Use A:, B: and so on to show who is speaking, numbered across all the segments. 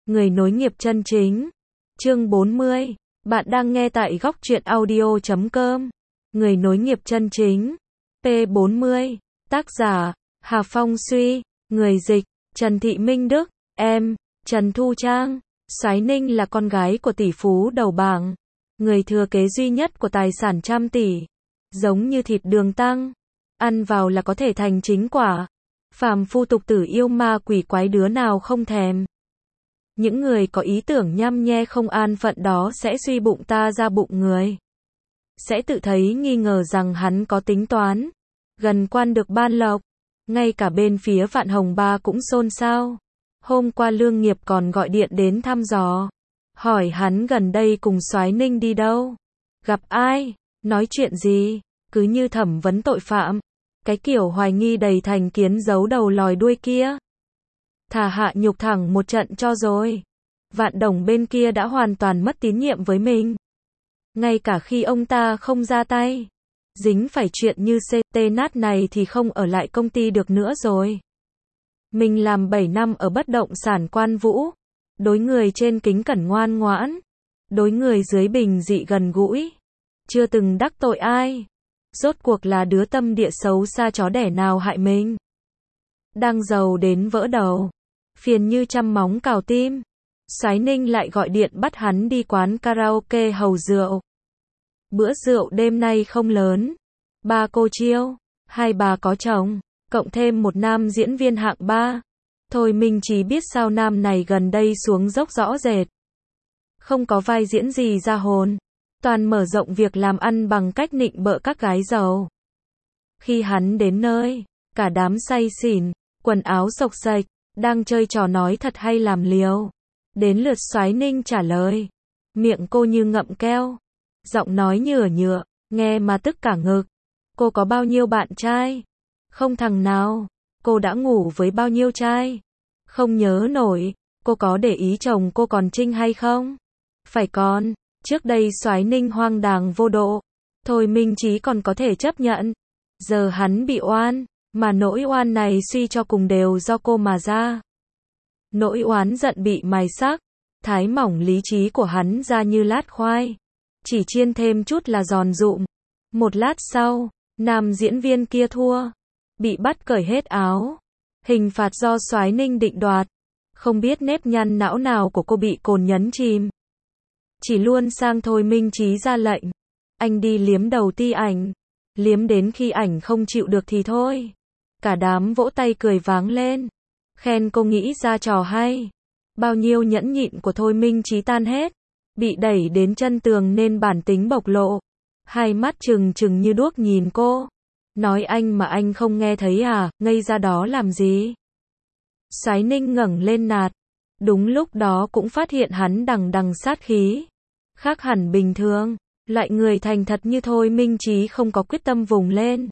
A: Người nối nghiệp chân chính. Chương 40. Bạn đang nghe tại góc truyện audio.com. Người nối nghiệp chân chính. P40. Tác giả: Hà Phong Suy. Người dịch: Trần Thị Minh Đức. Em: Trần Thu Trang. Soái Ninh là con gái của tỷ phú đầu bảng, người thừa kế duy nhất của tài sản trăm tỷ. Giống như thịt đường tăng, ăn vào là có thể thành chính quả. Phàm phu tục tử yêu ma quỷ quái đứa nào không thèm. Những người có ý tưởng nhăm nhe không an phận đó sẽ suy bụng ta ra bụng người. Sẽ tự thấy nghi ngờ rằng hắn có tính toán. Gần quan được ban lộc. Ngay cả bên phía Vạn Hồng Ba cũng xôn xao. Hôm qua Lương Nghiệp còn gọi điện đến thăm dò. Hỏi hắn gần đây cùng Soái Ninh đi đâu? Gặp ai? Nói chuyện gì? Cứ như thẩm vấn tội phạm. Cái kiểu hoài nghi đầy thành kiến giấu đầu lòi đuôi kia. Thà hạ nhục thẳng một trận cho rồi. Vạn Đồng bên kia đã hoàn toàn mất tín nhiệm với mình. Ngay cả khi ông ta không ra tay. Dính phải chuyện như CT nát này thì không ở lại công ty được nữa rồi. Mình làm 7 năm ở bất động sản Quan Vũ. Đối người trên kính cẩn ngoan ngoãn. Đối người dưới bình dị gần gũi. Chưa từng đắc tội ai. Rốt cuộc là đứa tâm địa xấu xa chó đẻ nào hại mình. Đang giàu đến vỡ đầu. Phiền như trăm móng cào tim. Soái Ninh lại gọi điện bắt hắn đi quán karaoke hầu rượu. Bữa rượu đêm nay không lớn. 3 cô chiêu, 2 bà có chồng, cộng thêm một nam diễn viên hạng 3. Thôi mình chỉ biết sao nam này gần đây xuống dốc rõ rệt. Không có vai diễn gì ra hồn. Toàn mở rộng việc làm ăn bằng cách nịnh bợ các gái giàu. Khi hắn đến nơi, cả đám say xỉn, quần áo xộc xệch, đang chơi trò nói thật hay làm liều. Đến lượt Soái Ninh trả lời. Miệng cô như ngậm keo. Giọng nói nhựa nhựa, nghe mà tức cả ngực. Cô có bao nhiêu bạn trai? Không thằng nào. Cô đã ngủ với bao nhiêu trai? Không nhớ nổi. Cô có để ý chồng cô còn trinh hay không? Phải còn. Trước đây Soái Ninh hoang đàng vô độ. Thôi Minh Chí còn có thể chấp nhận. Giờ hắn bị oan. Mà nỗi oan này suy cho cùng đều do cô mà ra. Nỗi oán giận bị mài xác. Thái mỏng lý trí của hắn ra như lát khoai. Chỉ chiên thêm chút là giòn rụm. Một lát sau, nam diễn viên kia thua. Bị bắt cởi hết áo. Hình phạt do Soái Ninh định đoạt. Không biết nếp nhăn não nào của cô bị cồn nhấn chìm. Chỉ luôn sang Thôi Minh Chí ra lệnh. Anh đi liếm đầu ti ảnh. Liếm đến khi ảnh không chịu được thì thôi. Cả đám vỗ tay cười váng lên. Khen cô nghĩ ra trò hay. Bao nhiêu nhẫn nhịn của Thôi Minh Chí tan hết. Bị đẩy đến chân tường nên bản tính bộc lộ. Hai mắt trừng trừng như đuốc nhìn cô. Nói anh mà anh không nghe thấy à, ngây ra đó làm gì? Soái Ninh ngẩng lên nạt. Đúng lúc đó cũng phát hiện hắn đằng đằng sát khí. Khác hẳn bình thường. Loại người thành thật như Thôi Minh Chí không có quyết tâm vùng lên.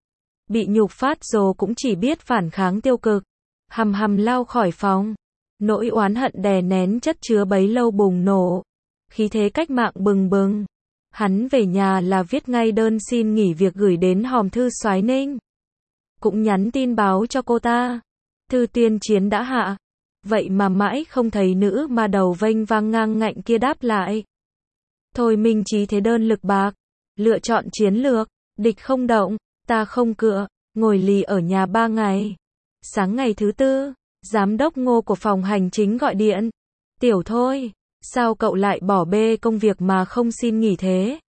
A: Bị nhục phát rồi cũng chỉ biết phản kháng tiêu cực. Hầm hầm lao khỏi phòng. Nỗi oán hận đè nén chất chứa bấy lâu bùng nổ. Khí thế cách mạng bừng bừng. Hắn về nhà là viết ngay đơn xin nghỉ việc gửi đến hòm thư Soái Ninh. Cũng nhắn tin báo cho cô ta. Thư tuyên chiến đã hạ. Vậy mà mãi không thấy nữ mà đầu vênh vang ngang ngạnh kia đáp lại. Thôi Minh Chí thế đơn lực bạc. Lựa chọn chiến lược. Địch không động, ta không cựa. Ngồi lì ở nhà 3 ngày. Sáng ngày thứ tư, giám đốc Ngô của phòng hành chính gọi điện. Tiểu Thôi, sao cậu lại bỏ bê công việc mà không xin nghỉ thế?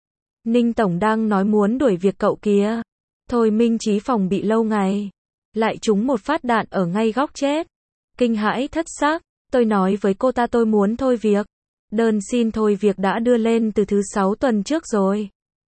A: Ninh Tổng đang nói muốn đuổi việc cậu kìa. Thôi Minh Chí phòng bị lâu ngày. Lại trúng một phát đạn ở ngay góc chết. Kinh hãi thất xác, tôi nói với cô ta tôi muốn thôi việc. Đơn xin thôi việc đã đưa lên từ thứ 6 tuần trước rồi.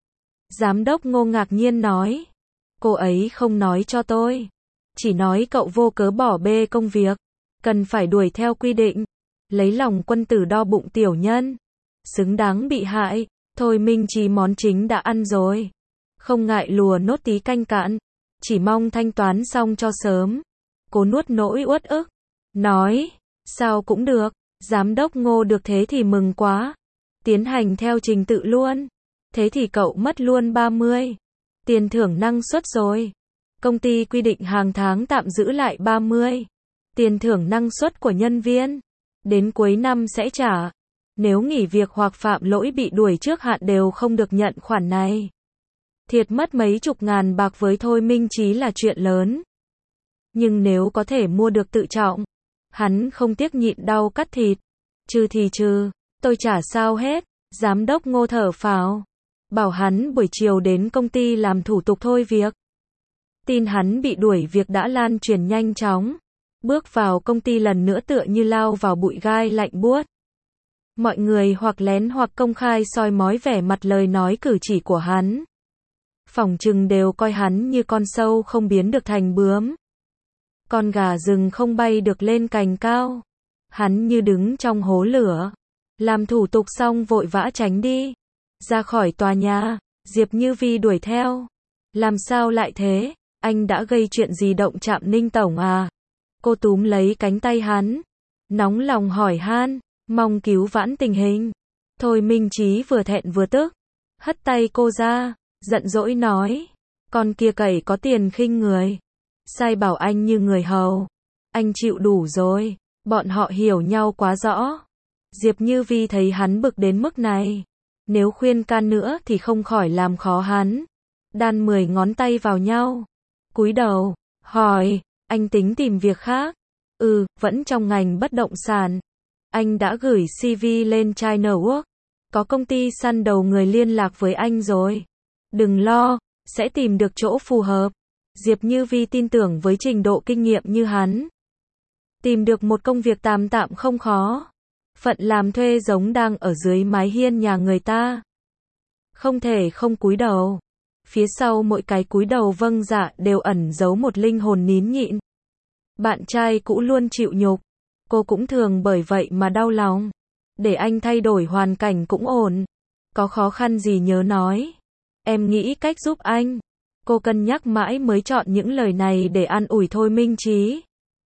A: Giám đốc Ngô ngạc nhiên nói. Cô ấy không nói cho tôi. Chỉ nói cậu vô cớ bỏ bê công việc. Cần phải đuổi theo quy định. Lấy lòng quân tử đo bụng tiểu nhân. Xứng đáng bị hại. Thôi Minh Chí món chính đã ăn rồi. Không ngại lùa nốt tí canh cạn. Chỉ mong thanh toán xong cho sớm. Cô nuốt nỗi uất ức. Nói. Sao cũng được. Giám đốc Ngô được thế thì mừng quá. Tiến hành theo trình tự luôn. Thế thì cậu mất luôn 30. Tiền thưởng năng suất rồi. Công ty quy định hàng tháng tạm giữ lại 30. Tiền thưởng năng suất của nhân viên. Đến cuối năm sẽ trả. Nếu nghỉ việc hoặc phạm lỗi bị đuổi trước hạn đều không được nhận khoản này. Thiệt mất mấy chục ngàn bạc với Thôi Minh Chí là chuyện lớn. Nhưng nếu có thể mua được tự trọng, hắn không tiếc nhịn đau cắt thịt. Trừ thì trừ, tôi trả sao hết. Giám đốc Ngô thở phào. Bảo hắn buổi chiều đến công ty làm thủ tục thôi việc. Tin hắn bị đuổi việc đã lan truyền nhanh chóng. Bước vào công ty lần nữa tựa như lao vào bụi gai lạnh buốt. Mọi người hoặc lén hoặc công khai soi mói vẻ mặt lời nói cử chỉ của hắn. Phỏng chừng đều coi hắn như con sâu không biến được thành bướm. Con gà rừng không bay được lên cành cao. Hắn như đứng trong hố lửa. Làm thủ tục xong vội vã tránh đi. Ra khỏi tòa nhà, Diệp Như Vi đuổi theo. Làm sao lại thế? Anh đã gây chuyện gì động chạm Ninh tổng à? Cô túm lấy cánh tay hắn. Nóng lòng hỏi han, mong cứu vãn tình hình. Thôi Minh Chí vừa thẹn vừa tức. Hất tay cô ra, giận dỗi nói. Con kia cậy có tiền khinh người. Sai bảo anh như người hầu. Anh chịu đủ rồi. Bọn họ hiểu nhau quá rõ. Diệp Như Vi thấy hắn bực đến mức này. Nếu khuyên can nữa thì không khỏi làm khó hắn. Đan 10 ngón tay vào nhau. Cúi đầu, hỏi, anh tính tìm việc khác? Vẫn trong ngành bất động sản. Anh đã gửi CV lên China Work. Có công ty săn đầu người liên lạc với anh rồi. Đừng lo, sẽ tìm được chỗ phù hợp. Diệp Như Vi tin tưởng với trình độ kinh nghiệm như hắn. Tìm được một công việc tạm tạm không khó. Phận làm thuê giống đang ở dưới mái hiên nhà người ta. Không thể không cúi đầu. Phía sau mỗi cái cúi đầu vâng dạ đều ẩn giấu một linh hồn nín nhịn. Bạn trai cũ luôn chịu nhục. Cô cũng thường bởi vậy mà đau lòng. Để anh thay đổi hoàn cảnh cũng ổn. Có khó khăn gì nhớ nói. Em nghĩ cách giúp anh. Cô cân nhắc mãi mới chọn những lời này để an ủi Thôi Minh Chí.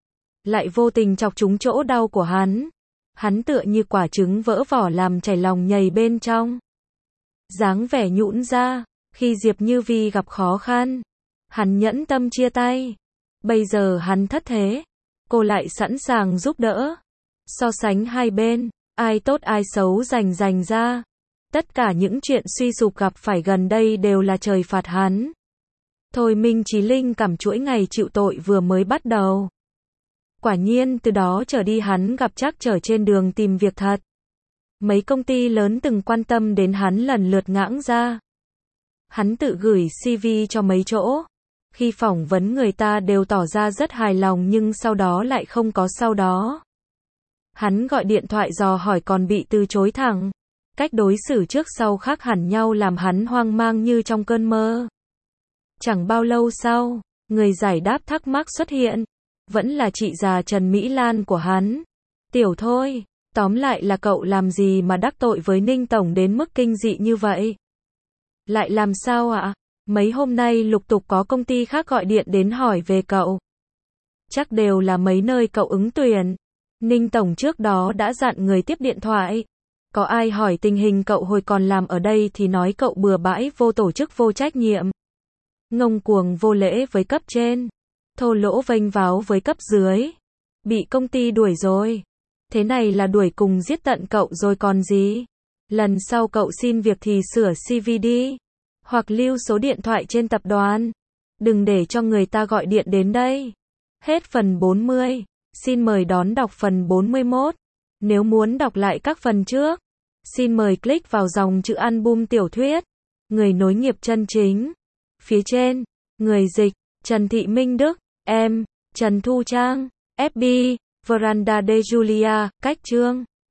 A: Lại vô tình chọc trúng chỗ đau của hắn. Hắn tựa như quả trứng vỡ vỏ làm chảy lòng nhầy bên trong. Dáng vẻ nhũn ra. Khi Diệp Như Vi gặp khó khăn, hắn nhẫn tâm chia tay. Bây giờ hắn thất thế, cô lại sẵn sàng giúp đỡ. So sánh hai bên, ai tốt ai xấu rành ra. Tất cả những chuyện suy sụp gặp phải gần đây đều là trời phạt hắn. Thôi Minh Chí linh cảm chuỗi ngày chịu tội vừa mới bắt đầu. Quả nhiên từ đó trở đi hắn gặp trắc trở trên đường tìm việc thật. Mấy công ty lớn từng quan tâm đến hắn lần lượt ngãng ra. Hắn tự gửi CV cho mấy chỗ. Khi phỏng vấn người ta đều tỏ ra rất hài lòng nhưng sau đó lại không có sau đó. Hắn gọi điện thoại dò hỏi còn bị từ chối thẳng. Cách đối xử trước sau khác hẳn nhau làm hắn hoang mang như trong cơn mơ. Chẳng bao lâu sau, người giải đáp thắc mắc xuất hiện. Vẫn là chị già Trần Mỹ Lan của hắn. Tiểu Thôi, tóm lại là cậu làm gì mà đắc tội với Ninh tổng đến mức kinh dị như vậy? Lại làm sao ạ? Mấy hôm nay lục tục có công ty khác gọi điện đến hỏi về cậu. Chắc đều là mấy nơi cậu ứng tuyển. Ninh tổng trước đó đã dặn người tiếp điện thoại. Có ai hỏi tình hình cậu hồi còn làm ở đây thì nói cậu bừa bãi vô tổ chức vô trách nhiệm. Ngông cuồng vô lễ với cấp trên. Thô lỗ vênh váo với cấp dưới. Bị công ty đuổi rồi. Thế này là đuổi cùng giết tận cậu rồi còn gì. Lần sau cậu xin việc thì sửa CV đi. Hoặc lưu số điện thoại trên tập đoàn. Đừng để cho người ta gọi điện đến đây. Hết phần 40. Xin mời đón đọc phần 41. Nếu muốn đọc lại các phần trước, xin mời click vào dòng chữ album tiểu thuyết. Người nối nghiệp chân chính. Phía trên, người dịch, Trần Thị Minh Đức, em, Trần Thu Trang, FB, Veranda de Julia, cách chương.